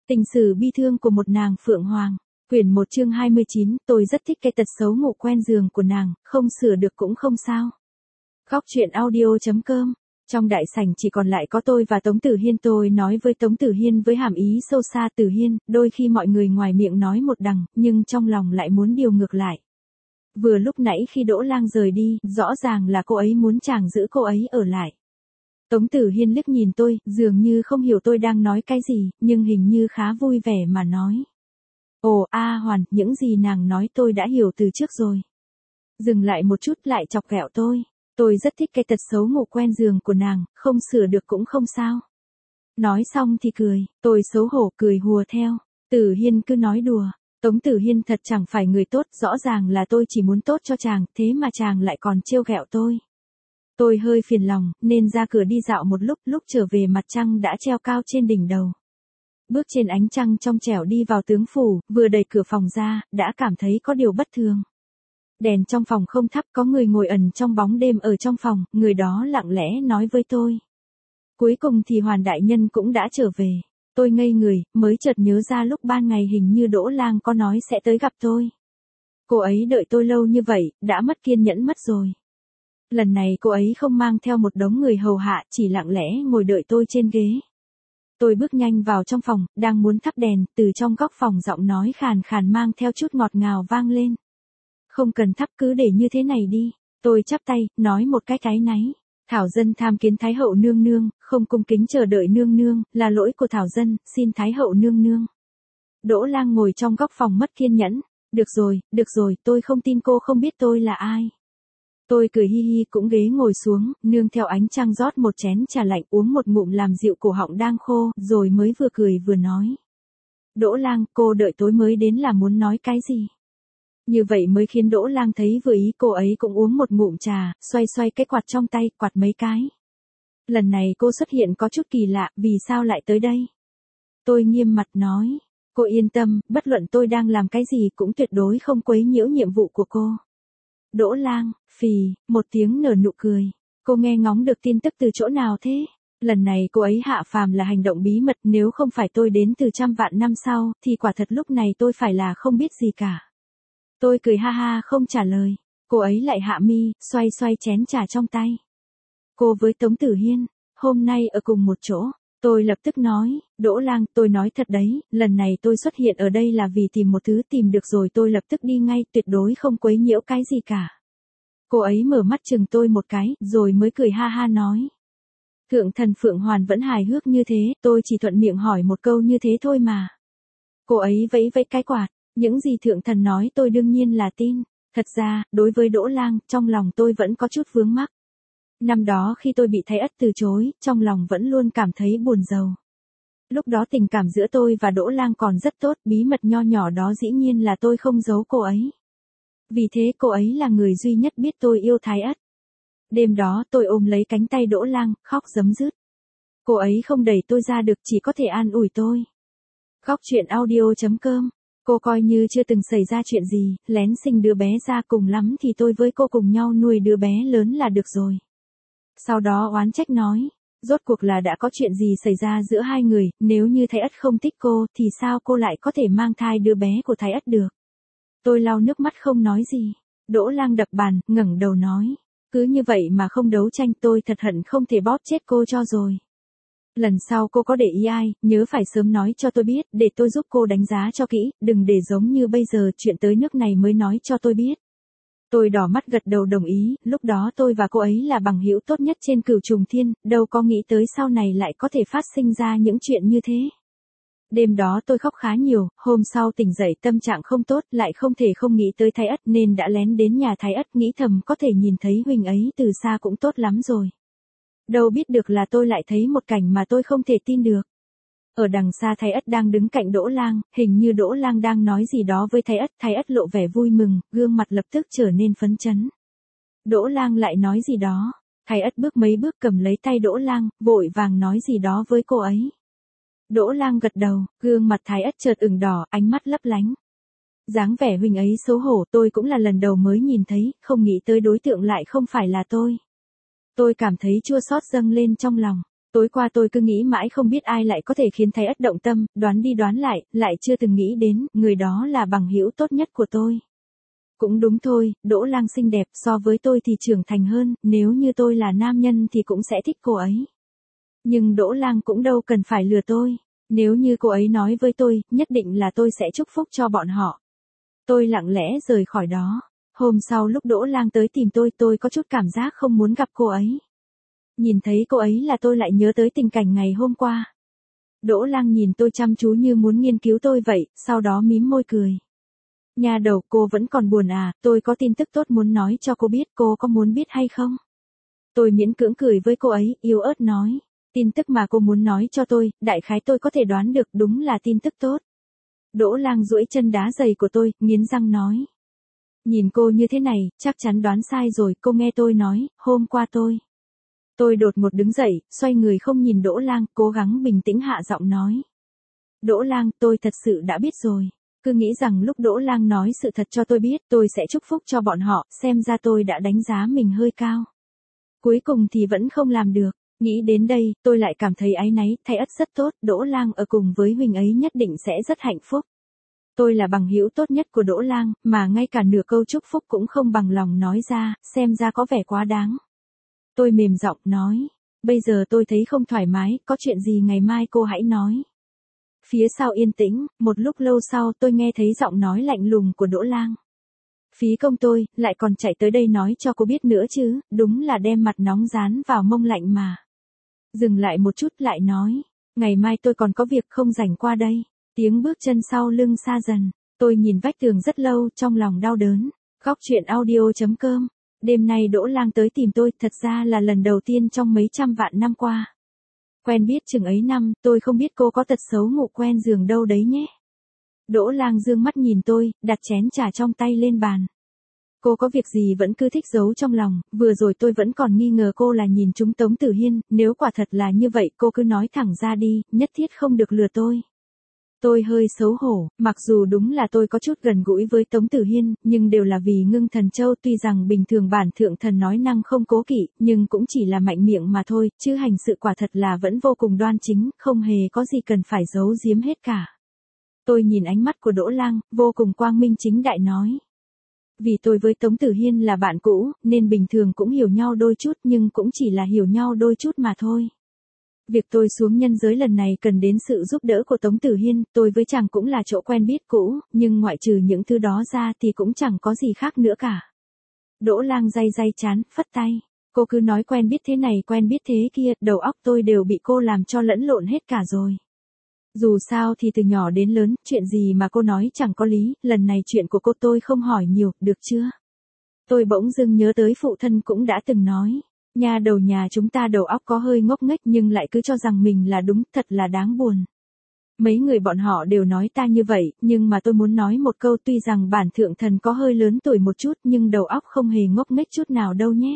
Tình sử bi thương của một nàng phượng hoàng. Quyển 1 chương 29, tôi rất thích cái tật xấu ngủ quen giường của nàng, không sửa được cũng không sao. Góc truyện audio.com. Trong đại sảnh chỉ còn lại có tôi và Tống Tử Hiên. Tôi nói với Tống Tử Hiên với hàm ý sâu xa: Tử Hiên, đôi khi mọi người ngoài miệng nói một đằng, nhưng trong lòng lại muốn điều ngược lại. Vừa lúc nãy khi Đỗ Lang rời đi, rõ ràng là cô ấy muốn chàng giữ cô ấy ở lại. Tống Tử Hiên liếc nhìn tôi, dường như không hiểu tôi đang nói cái gì, nhưng hình như khá vui vẻ mà nói. Ồ, Hoàn, những gì nàng nói tôi đã hiểu từ trước rồi. Dừng lại một chút lại chọc ghẹo tôi. Tôi rất thích cái tật xấu ngủ quen giường của nàng, không sửa được cũng không sao. Nói xong thì cười, tôi xấu hổ cười hùa theo. Tử Hiên cứ nói đùa. Tống Tử Hiên thật chẳng phải người tốt, rõ ràng là tôi chỉ muốn tốt cho chàng, thế mà chàng lại còn trêu ghẹo tôi. Tôi hơi phiền lòng, nên ra cửa đi dạo một lúc trở về mặt trăng đã treo cao trên đỉnh đầu. Bước trên ánh trăng trong trẻo đi vào tướng phủ, vừa đẩy cửa phòng ra, đã cảm thấy có điều bất thường. Đèn trong phòng không thắp, có người ngồi ẩn trong bóng đêm ở trong phòng, người đó lặng lẽ nói với tôi. Cuối cùng thì Hoàn đại nhân cũng đã trở về. Tôi ngây người, mới chợt nhớ ra lúc ban ngày hình như Đỗ Lang có nói sẽ tới gặp tôi. Cô ấy đợi tôi lâu như vậy, đã mất kiên nhẫn mất rồi. Lần này cô ấy không mang theo một đống người hầu hạ, chỉ lặng lẽ ngồi đợi tôi trên ghế. Tôi bước nhanh vào trong phòng, đang muốn thắp đèn, từ trong góc phòng giọng nói khàn khàn mang theo chút ngọt ngào vang lên. Không cần thắp, cứ để như thế này đi. Tôi chắp tay, nói một cái áy náy. Thảo dân tham kiến Thái hậu nương nương, không cung kính chờ đợi nương nương, là lỗi của Thảo dân, xin Thái hậu nương nương. Đỗ Lang ngồi trong góc phòng mất kiên nhẫn. Được rồi, tôi không tin cô không biết tôi là ai. Tôi cười hi hi cũng ghế ngồi xuống, nương theo ánh trăng rót một chén trà lạnh uống một ngụm làm dịu cổ họng đang khô, rồi mới vừa cười vừa nói. Đỗ Lang, cô đợi tối mới đến là muốn nói cái gì? Như vậy mới khiến Đỗ Lang thấy vừa ý, cô ấy cũng uống một ngụm trà, xoay cái quạt trong tay, quạt mấy cái. Lần này cô xuất hiện có chút kỳ lạ, vì sao lại tới đây? Tôi nghiêm mặt nói, cô yên tâm, bất luận tôi đang làm cái gì cũng tuyệt đối không quấy nhiễu nhiệm vụ của cô. Đỗ Lang, phì, một tiếng nở nụ cười. Cô nghe ngóng được tin tức từ chỗ nào thế? Lần này cô ấy hạ phàm là hành động bí mật, nếu không phải tôi đến từ trăm vạn năm sau, thì quả thật lúc này tôi phải là không biết gì cả. Tôi cười ha ha không trả lời. Cô ấy lại hạ mi, xoay chén trà trong tay. Cô với Tống Tử Hiên, hôm nay ở cùng một chỗ. Tôi lập tức nói, Đỗ Lang, tôi nói thật đấy, lần này tôi xuất hiện ở đây là vì tìm một thứ, tìm được rồi tôi lập tức đi ngay, tuyệt đối không quấy nhiễu cái gì cả. Cô ấy mở mắt chừng tôi một cái, rồi mới cười ha ha nói. Thượng thần Phượng Hoàn vẫn hài hước như thế, tôi chỉ thuận miệng hỏi một câu như thế thôi mà. Cô ấy vẫy cái quạt, những gì thượng thần nói tôi đương nhiên là tin. Thật ra, đối với Đỗ Lang, trong lòng tôi vẫn có chút vướng mắc. Năm đó khi tôi bị Thái Ất từ chối, trong lòng vẫn luôn cảm thấy buồn rầu. Lúc đó tình cảm giữa tôi và Đỗ Lang còn rất tốt, bí mật nho nhỏ đó dĩ nhiên là tôi không giấu cô ấy. Vì thế cô ấy là người duy nhất biết tôi yêu Thái Ất. Đêm đó tôi ôm lấy cánh tay Đỗ Lang, khóc rấm rứt. Cô ấy không đẩy tôi ra được, chỉ có thể an ủi tôi. Góc truyện audio.com. Cô coi như chưa từng xảy ra chuyện gì, lén sinh đứa bé ra, cùng lắm thì tôi với cô cùng nhau nuôi đứa bé lớn là được rồi. Sau đó oán trách nói, rốt cuộc là đã có chuyện gì xảy ra giữa hai người, nếu như Thái Ất không thích cô, thì sao cô lại có thể mang thai đứa bé của Thái Ất được? Tôi lau nước mắt không nói gì. Đỗ Lang đập bàn, ngẩng đầu nói, cứ như vậy mà không đấu tranh, tôi thật hận không thể bóp chết cô cho rồi. Lần sau cô có để ý ai, nhớ phải sớm nói cho tôi biết, để tôi giúp cô đánh giá cho kỹ, đừng để giống như bây giờ, chuyện tới nước này mới nói cho tôi biết. Tôi đỏ mắt gật đầu đồng ý, lúc đó tôi và cô ấy là bằng hữu tốt nhất trên cửu trùng thiên, đâu có nghĩ tới sau này lại có thể phát sinh ra những chuyện như thế. Đêm đó tôi khóc khá nhiều, hôm sau tỉnh dậy tâm trạng không tốt, lại không thể không nghĩ tới Thái Ất nên đã lén đến nhà Thái Ất, nghĩ thầm có thể nhìn thấy huynh ấy từ xa cũng tốt lắm rồi. Đâu biết được là tôi lại thấy một cảnh mà tôi không thể tin được. Ở đằng xa Thái Ất đang đứng cạnh Đỗ Lang, hình như Đỗ Lang đang nói gì đó với Thái Ất lộ vẻ vui mừng, gương mặt lập tức trở nên phấn chấn. Đỗ Lang lại nói gì đó, Thái Ất bước mấy bước cầm lấy tay Đỗ Lang, vội vàng nói gì đó với cô ấy. Đỗ Lang gật đầu, gương mặt Thái Ất chợt ửng đỏ, ánh mắt lấp lánh. Dáng vẻ huynh ấy xấu hổ, tôi cũng là lần đầu mới nhìn thấy, không nghĩ tới đối tượng lại không phải là tôi. Tôi cảm thấy chua xót dâng lên trong lòng. Tối qua tôi cứ nghĩ mãi không biết ai lại có thể khiến Thái Ất động tâm, đoán đi đoán lại chưa từng nghĩ đến, người đó là bằng hữu tốt nhất của tôi. Cũng đúng thôi, Đỗ Lang xinh đẹp, so với tôi thì trưởng thành hơn, nếu như tôi là nam nhân thì cũng sẽ thích cô ấy. Nhưng Đỗ Lang cũng đâu cần phải lừa tôi, nếu như cô ấy nói với tôi, nhất định là tôi sẽ chúc phúc cho bọn họ. Tôi lặng lẽ rời khỏi đó. Hôm sau lúc Đỗ Lang tới tìm tôi có chút cảm giác không muốn gặp cô ấy. Nhìn thấy cô ấy là tôi lại nhớ tới tình cảnh ngày hôm qua. Đỗ Lang nhìn tôi chăm chú như muốn nghiên cứu tôi vậy, sau đó mím môi cười. Nhà đầu, cô vẫn còn buồn à, tôi có tin tức tốt muốn nói cho cô biết, cô có muốn biết hay không? Tôi miễn cưỡng cười với cô ấy, yếu ớt nói. Tin tức mà cô muốn nói cho tôi, đại khái tôi có thể đoán được, đúng là tin tức tốt. Đỗ Lang duỗi chân đá giày của tôi, nghiến răng nói. Nhìn cô như thế này, chắc chắn đoán sai rồi, cô nghe tôi nói, hôm qua Tôi đột ngột đứng dậy, xoay người không nhìn Đỗ Lang, cố gắng bình tĩnh hạ giọng nói. Đỗ Lang, tôi thật sự đã biết rồi. Cứ nghĩ rằng lúc Đỗ Lang nói sự thật cho tôi biết, tôi sẽ chúc phúc cho bọn họ, xem ra tôi đã đánh giá mình hơi cao. Cuối cùng thì vẫn không làm được. Nghĩ đến đây, tôi lại cảm thấy áy náy, Thái Ất rất tốt, Đỗ Lang ở cùng với huynh ấy nhất định sẽ rất hạnh phúc. Tôi là bằng hữu tốt nhất của Đỗ Lang, mà ngay cả nửa câu chúc phúc cũng không bằng lòng nói ra, xem ra có vẻ quá đáng. Tôi mềm giọng nói, bây giờ tôi thấy không thoải mái, có chuyện gì ngày mai cô hãy nói. Phía sau yên tĩnh, một lúc lâu sau tôi nghe thấy giọng nói lạnh lùng của Đỗ Lang. Phí công tôi, lại còn chạy tới đây nói cho cô biết nữa chứ, đúng là đem mặt nóng dán vào mông lạnh mà. Dừng lại một chút lại nói, ngày mai tôi còn có việc không rảnh qua đây. Tiếng bước chân sau lưng xa dần, tôi nhìn vách tường rất lâu trong lòng đau đớn. Góc truyện audio.com. Đêm nay Đỗ Lang tới tìm tôi, thật ra là lần đầu tiên trong mấy trăm vạn năm qua. Quen biết chừng ấy năm, tôi không biết cô có tật xấu ngủ quen giường đâu đấy nhé. Đỗ Lang dương mắt nhìn tôi, đặt chén trà trong tay lên bàn. Cô có việc gì vẫn cứ thích giấu trong lòng, vừa rồi tôi vẫn còn nghi ngờ cô là nhìn trúng Tống Tử Hiên, nếu quả thật là như vậy cô cứ nói thẳng ra đi, nhất thiết không được lừa tôi. Tôi hơi xấu hổ, mặc dù đúng là tôi có chút gần gũi với Tống Tử Hiên, nhưng đều là vì Ngưng Thần Châu, tuy rằng bình thường bản thượng thần nói năng không cố kỵ, nhưng cũng chỉ là mạnh miệng mà thôi, chứ hành sự quả thật là vẫn vô cùng đoan chính, không hề có gì cần phải giấu giếm hết cả. Tôi nhìn ánh mắt của Đỗ Lang, vô cùng quang minh chính đại nói. Vì tôi với Tống Tử Hiên là bạn cũ, nên bình thường cũng hiểu nhau đôi chút nhưng cũng chỉ là hiểu nhau đôi chút mà thôi. Việc tôi xuống nhân giới lần này cần đến sự giúp đỡ của Tống Tử Hiên, tôi với chàng cũng là chỗ quen biết cũ, nhưng ngoại trừ những thứ đó ra thì cũng chẳng có gì khác nữa cả. Đỗ Lang day day chán, phất tay. Cô cứ nói quen biết thế này quen biết thế kia, đầu óc tôi đều bị cô làm cho lẫn lộn hết cả rồi. Dù sao thì từ nhỏ đến lớn, chuyện gì mà cô nói chẳng có lý, lần này chuyện của cô tôi không hỏi nhiều, được chưa? Tôi bỗng dưng nhớ tới phụ thân cũng đã từng nói. Nhà đầu nhà chúng ta đầu óc có hơi ngốc nghếch nhưng lại cứ cho rằng mình là đúng, thật là đáng buồn. Mấy người bọn họ đều nói ta như vậy, nhưng mà tôi muốn nói một câu, tuy rằng bản thượng thần có hơi lớn tuổi một chút nhưng đầu óc không hề ngốc nghếch chút nào đâu nhé.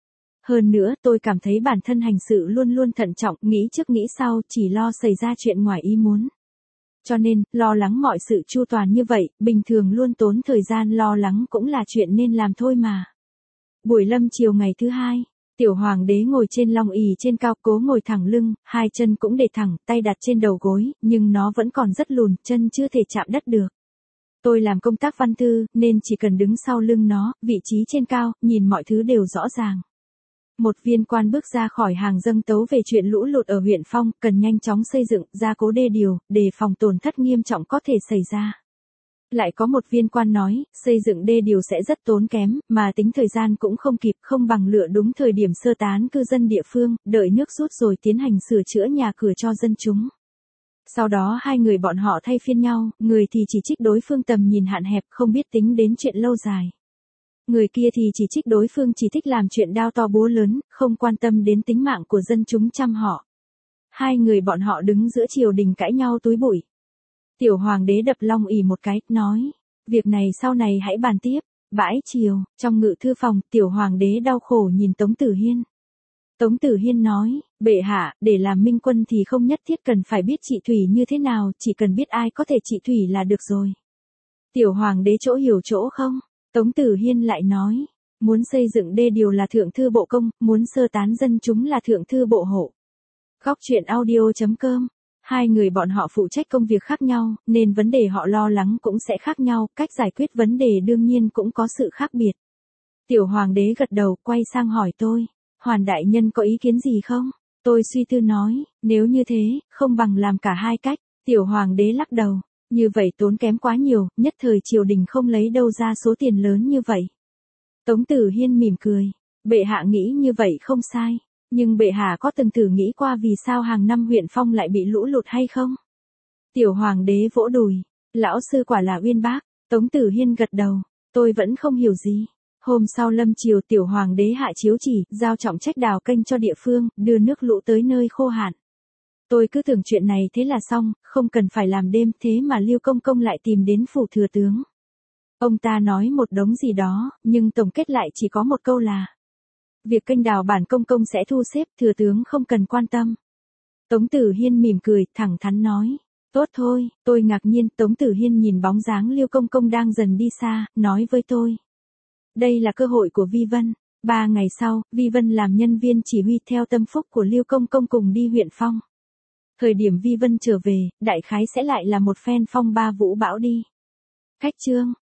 Hơn nữa tôi cảm thấy bản thân hành sự luôn luôn thận trọng, nghĩ trước nghĩ sau, chỉ lo xảy ra chuyện ngoài ý muốn. Cho nên, lo lắng mọi sự chu toàn như vậy, bình thường luôn tốn thời gian lo lắng cũng là chuyện nên làm thôi mà. Buổi lâm chiều ngày thứ hai. Tiểu hoàng đế ngồi trên long ỷ trên cao, cố ngồi thẳng lưng, hai chân cũng để thẳng, tay đặt trên đầu gối, nhưng nó vẫn còn rất lùn, chân chưa thể chạm đất được. Tôi làm công tác văn thư, nên chỉ cần đứng sau lưng nó, vị trí trên cao, nhìn mọi thứ đều rõ ràng. Một viên quan bước ra khỏi hàng dâng tấu về chuyện lũ lụt ở huyện Phong, cần nhanh chóng xây dựng, gia cố đê điều, đề phòng tổn thất nghiêm trọng có thể xảy ra. Lại có một viên quan nói, xây dựng đê điều sẽ rất tốn kém, mà tính thời gian cũng không kịp, không bằng lựa đúng thời điểm sơ tán cư dân địa phương, đợi nước rút rồi tiến hành sửa chữa nhà cửa cho dân chúng. Sau đó hai người bọn họ thay phiên nhau, người thì chỉ trích đối phương tầm nhìn hạn hẹp, không biết tính đến chuyện lâu dài. Người kia thì chỉ trích đối phương chỉ thích làm chuyện đao to búa lớn, không quan tâm đến tính mạng của dân chúng trăm họ. Hai người bọn họ đứng giữa triều đình cãi nhau túi bụi. Tiểu hoàng đế đập long ỷ một cái, nói, việc này sau này hãy bàn tiếp. Bãi chiều, trong ngự thư phòng, tiểu hoàng đế đau khổ nhìn Tống Tử Hiên. Tống Tử Hiên nói, bệ hạ, để làm minh quân thì không nhất thiết cần phải biết trị thủy như thế nào, chỉ cần biết ai có thể trị thủy là được rồi. Tiểu hoàng đế chỗ hiểu chỗ không? Tống Tử Hiên lại nói, muốn xây dựng đê điều là thượng thư bộ công, muốn sơ tán dân chúng là thượng thư bộ hộ. Góc chuyện audio.com. Hai người bọn họ phụ trách công việc khác nhau, nên vấn đề họ lo lắng cũng sẽ khác nhau, cách giải quyết vấn đề đương nhiên cũng có sự khác biệt. Tiểu hoàng đế gật đầu, quay sang hỏi tôi, Hoàn đại nhân có ý kiến gì không? Tôi suy tư nói, nếu như thế, không bằng làm cả hai cách. Tiểu hoàng đế lắc đầu, như vậy tốn kém quá nhiều, nhất thời triều đình không lấy đâu ra số tiền lớn như vậy. Tống Tử Hiên mỉm cười, bệ hạ nghĩ như vậy không sai, nhưng bệ hạ có từng thử nghĩ qua vì sao hàng năm huyện Phong lại bị lũ lụt hay không? Tiểu hoàng đế vỗ đùi, lão sư quả là uyên bác. Tống Tử Hiên gật đầu, tôi vẫn không hiểu gì. Hôm sau lâm chiều tiểu hoàng đế hạ chiếu chỉ, giao trọng trách đào kênh cho địa phương, đưa nước lũ tới nơi khô hạn. Tôi cứ tưởng chuyện này thế là xong, không cần phải làm đêm, thế mà Lưu Công Công lại tìm đến phủ thừa tướng. Ông ta nói một đống gì đó, nhưng tổng kết lại chỉ có một câu là việc kênh đào bản công công sẽ thu xếp, thừa tướng không cần quan tâm. Tống Tử Hiên mỉm cười, thẳng thắn nói, tốt thôi. Tôi ngạc nhiên. Tống Tử Hiên nhìn bóng dáng Lưu Công Công đang dần đi xa, nói với tôi, đây là cơ hội của Vi Vân. 3 ngày sau, Vi Vân làm nhân viên chỉ huy theo tâm phúc của Lưu Công Công cùng đi huyện Phong. Thời điểm Vi Vân trở về, đại khái sẽ lại là một phen phong ba vũ bão đi. Khách chương.